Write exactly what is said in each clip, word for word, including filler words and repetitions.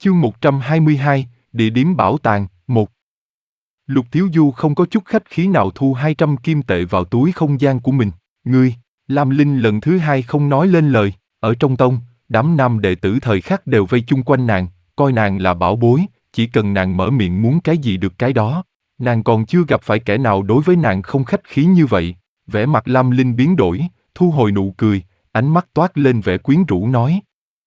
Chương một trăm hai mươi hai, Địa điểm bảo tàng, một. Lục Thiếu Du không có chút khách khí nào thu hai trăm kim tệ vào túi không gian của mình. Ngươi, Lam Linh lần thứ hai không nói lên lời. Ở trong tông, đám nam đệ tử thời khắc đều vây chung quanh nàng, coi nàng là bảo bối, chỉ cần nàng mở miệng muốn cái gì được cái đó. Nàng còn chưa gặp phải kẻ nào đối với nàng không khách khí như vậy. Vẻ mặt Lam Linh biến đổi, thu hồi nụ cười, ánh mắt toát lên vẻ quyến rũ nói.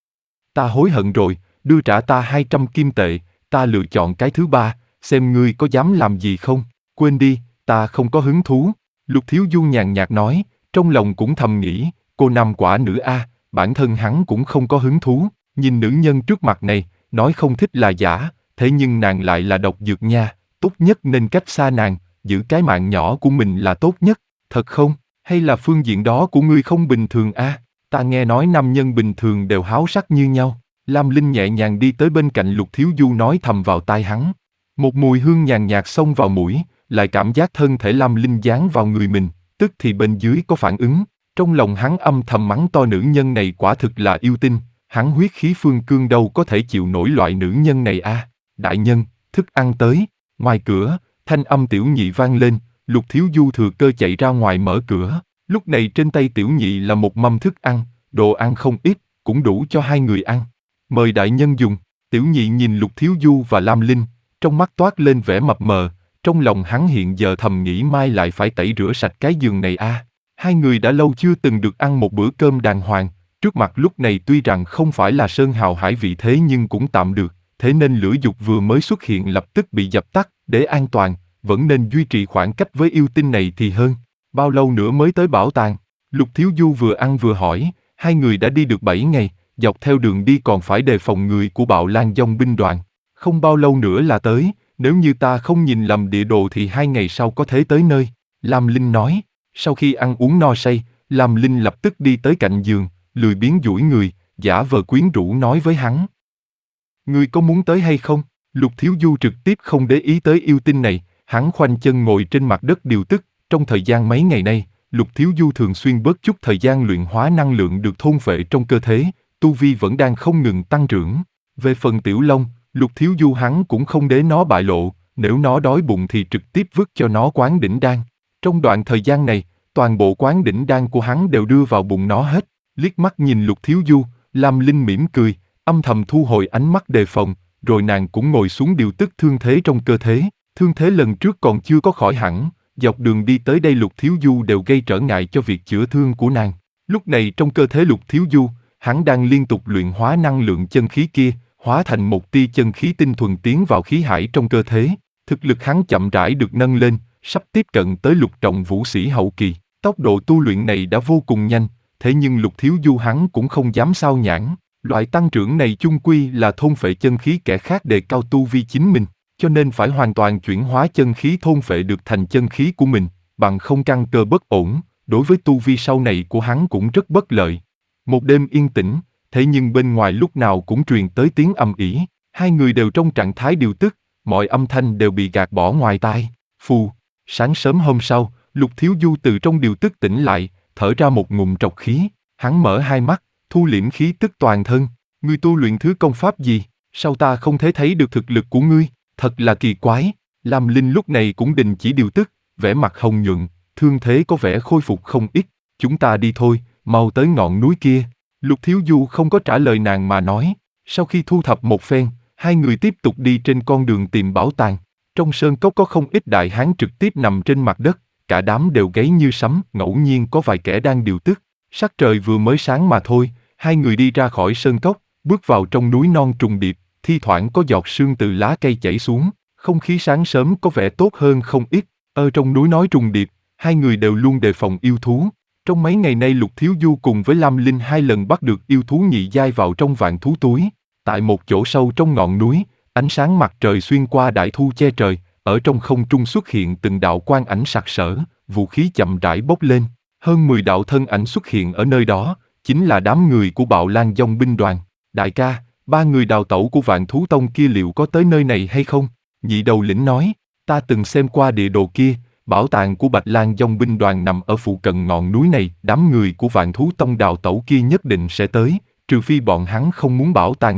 Ta hối hận rồi, đưa trả ta hai trăm kim tệ, ta lựa chọn cái thứ ba, xem ngươi có dám làm gì không. Quên đi, ta không có hứng thú. Lục Thiếu Du nhàn nhạt nói, trong lòng cũng thầm nghĩ, cô nam quả nữ a, bản thân hắn cũng không có hứng thú. Nhìn nữ nhân trước mặt này, nói không thích là giả, thế nhưng nàng lại là độc dược nha, tốt nhất nên cách xa nàng, giữ cái mạng nhỏ của mình là tốt nhất. Thật không? Hay là phương diện đó của ngươi không bình thường a? Ta nghe nói nam nhân bình thường đều háo sắc như nhau. Lam Linh nhẹ nhàng đi tới bên cạnh Lục Thiếu Du nói thầm vào tai hắn. Một mùi hương nhàn nhạt xông vào mũi, lại cảm giác thân thể Lam Linh dán vào người mình, tức thì bên dưới có phản ứng. Trong lòng hắn âm thầm mắng to nữ nhân này quả thực là yêu tinh, hắn huyết khí phương cương đâu có thể chịu nổi loại nữ nhân này a. Đại nhân, thức ăn tới. Ngoài cửa, thanh âm tiểu nhị vang lên, Lục Thiếu Du thừa cơ chạy ra ngoài mở cửa. Lúc này trên tay tiểu nhị là một mâm thức ăn, đồ ăn không ít, cũng đủ cho hai người ăn. Mời đại nhân dùng. Tiểu nhị nhìn Lục Thiếu Du và Lam Linh, trong mắt toát lên vẻ mập mờ, trong lòng hắn hiện giờ thầm nghĩ mai lại phải tẩy rửa sạch cái giường này a. À. Hai người đã lâu chưa từng được ăn một bữa cơm đàng hoàng, trước mặt lúc này tuy rằng không phải là sơn hào hải vị thế nhưng cũng tạm được, thế nên lửa dục vừa mới xuất hiện lập tức bị dập tắt, để an toàn, vẫn nên duy trì khoảng cách với yêu tinh này thì hơn. Bao lâu nữa mới tới bảo tàng? Lục Thiếu Du vừa ăn vừa hỏi, hai người đã đi được bảy ngày, dọc theo đường đi còn phải đề phòng người của Bạo Lang Dông binh đoàn. Không bao lâu nữa là tới, nếu như ta không nhìn lầm địa đồ thì hai ngày sau có thể tới nơi. Lam Linh nói, sau khi ăn uống no say, Lam Linh lập tức đi tới cạnh giường, lười biếng duỗi người, giả vờ quyến rũ nói với hắn. Ngươi có muốn tới hay không? Lục Thiếu Du trực tiếp không để ý tới yêu tinh này, hắn khoanh chân ngồi trên mặt đất điều tức. Trong thời gian mấy ngày nay, Lục Thiếu Du thường xuyên bớt chút thời gian luyện hóa năng lượng được thôn phệ trong cơ thể, tu vi vẫn đang không ngừng tăng trưởng. Về phần Tiểu Long, Lục Thiếu Du hắn cũng không để nó bại lộ, nếu nó đói bụng thì trực tiếp vứt cho nó quán đỉnh đan. Trong đoạn thời gian này, toàn bộ quán đỉnh đan của hắn đều đưa vào bụng nó hết. Liếc mắt nhìn Lục Thiếu Du, Lam Linh mỉm cười, âm thầm thu hồi ánh mắt đề phòng, rồi nàng cũng ngồi xuống điều tức thương thế trong cơ thể. Thương thế lần trước còn chưa có khỏi hẳn, dọc đường đi tới đây Lục Thiếu Du đều gây trở ngại cho việc chữa thương của nàng. Lúc này trong cơ thể Lục Thiếu Du, hắn đang liên tục luyện hóa năng lượng chân khí kia, hóa thành một tia chân khí tinh thuần tiến vào khí hải trong cơ thể. Thực lực hắn chậm rãi được nâng lên, sắp tiếp cận tới lục trọng vũ sĩ hậu kỳ. Tốc độ tu luyện này đã vô cùng nhanh, thế nhưng Lục Thiếu Du hắn cũng không dám sao nhãng. Loại tăng trưởng này chung quy là thôn phệ chân khí kẻ khác đề cao tu vi chính mình, cho nên phải hoàn toàn chuyển hóa chân khí thôn phệ được thành chân khí của mình, bằng không căn cơ bất ổn, đối với tu vi sau này của hắn cũng rất bất lợi. Một đêm yên tĩnh, thế nhưng bên ngoài lúc nào cũng truyền tới tiếng ầm ĩ, hai người đều trong trạng thái điều tức, mọi âm thanh đều bị gạt bỏ ngoài tai. Phù, sáng sớm hôm sau, Lục Thiếu Du từ trong điều tức tỉnh lại, thở ra một ngụm trọc khí, hắn mở hai mắt, thu liễm khí tức toàn thân. Ngươi tu luyện thứ công pháp gì? Sao ta không thể thấy được thực lực của ngươi? Thật là kỳ quái. Lam Linh lúc này cũng đình chỉ điều tức, vẻ mặt hồng nhuận, thương thế có vẻ khôi phục không ít. Chúng ta đi thôi, mau tới ngọn núi kia. Lục Thiếu Du không có trả lời nàng mà nói. Sau khi thu thập một phen, hai người tiếp tục đi trên con đường tìm bảo tàng. Trong sơn cốc có không ít đại hán trực tiếp nằm trên mặt đất, cả đám đều gáy như sấm, ngẫu nhiên có vài kẻ đang điều tức. Sắc trời vừa mới sáng mà thôi, hai người đi ra khỏi sơn cốc, bước vào trong núi non trùng điệp, thi thoảng có giọt sương từ lá cây chảy xuống, không khí sáng sớm có vẻ tốt hơn không ít. Ở trong núi nói trùng điệp, hai người đều luôn đề phòng yêu thú. Trong mấy ngày nay Lục Thiếu Du cùng với Lam Linh hai lần bắt được yêu thú nhị giai vào trong vạn thú túi. Tại một chỗ sâu trong ngọn núi, ánh sáng mặt trời xuyên qua đại thu che trời, ở trong không trung xuất hiện từng đạo quang ảnh sặc sỡ, vũ khí chậm rãi bốc lên. Hơn mười đạo thân ảnh xuất hiện ở nơi đó, chính là đám người của Bạo Lang Dông binh đoàn. Đại ca, ba người đào tẩu của Vạn Thú Tông kia liệu có tới nơi này hay không? Nhị đầu lĩnh nói, ta từng xem qua địa đồ kia, bảo tàng của Bạch Lang Dông binh đoàn nằm ở phụ cận ngọn núi này, đám người của Vạn Thú Tông đào tẩu kia nhất định sẽ tới, trừ phi bọn hắn không muốn bảo tàng này,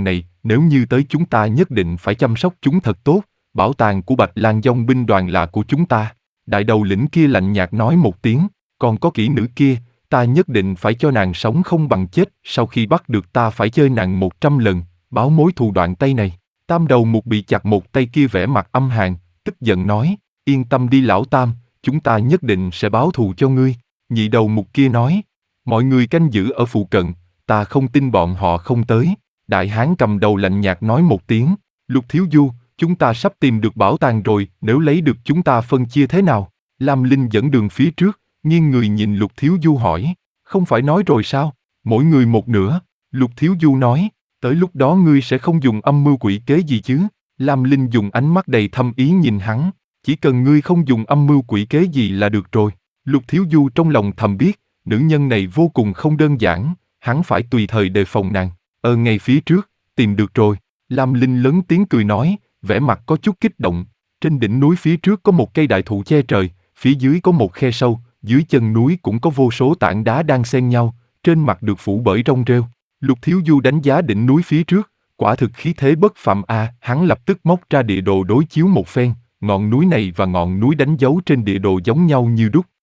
nếu như tới chúng ta nhất định phải chăm sóc chúng thật tốt, bảo tàng của Bạch Lang Dòng binh đoàn là của chúng ta. Đại đầu lĩnh kia lạnh nhạt nói một tiếng, còn có kỹ nữ kia, ta nhất định phải cho nàng sống không bằng chết, sau khi bắt được ta phải chơi nàng một trăm lần, báo mối thù đoạn tay này. Tam đầu mục bị chặt một tay kia vẻ mặt âm hàn, tức giận nói, yên tâm đi lão Tam, chúng ta nhất định sẽ báo thù cho ngươi. Nhị đầu mục kia nói, mọi người canh giữ ở phụ cận, ta không tin bọn họ không tới. Đại hán cầm đầu lạnh nhạt nói một tiếng, Lục Thiếu Du, chúng ta sắp tìm được bảo tàng rồi, nếu lấy được chúng ta phân chia thế nào? Lam Linh dẫn đường phía trước, nghiêng người nhìn Lục Thiếu Du hỏi, không phải nói rồi sao, mỗi người một nửa. Lục Thiếu Du nói, tới lúc đó ngươi sẽ không dùng âm mưu quỷ kế gì chứ? Lam Linh dùng ánh mắt đầy thâm ý nhìn hắn, chỉ cần ngươi không dùng âm mưu quỷ kế gì là được rồi. Lục Thiếu Du trong lòng thầm biết, nữ nhân này vô cùng không đơn giản, hắn phải tùy thời đề phòng nàng. Ở ngay phía trước, tìm được rồi. Lam Linh lớn tiếng cười nói, vẻ mặt có chút kích động. Trên đỉnh núi phía trước có một cây đại thụ che trời, phía dưới có một khe sâu, dưới chân núi cũng có vô số tảng đá đang xen nhau, trên mặt được phủ bởi rong rêu. Lục Thiếu Du đánh giá đỉnh núi phía trước, quả thực khí thế bất phàm a, à, hắn lập tức móc ra địa đồ đối chiếu một phen, ngọn núi này và ngọn núi đánh dấu trên địa đồ giống nhau như đúc,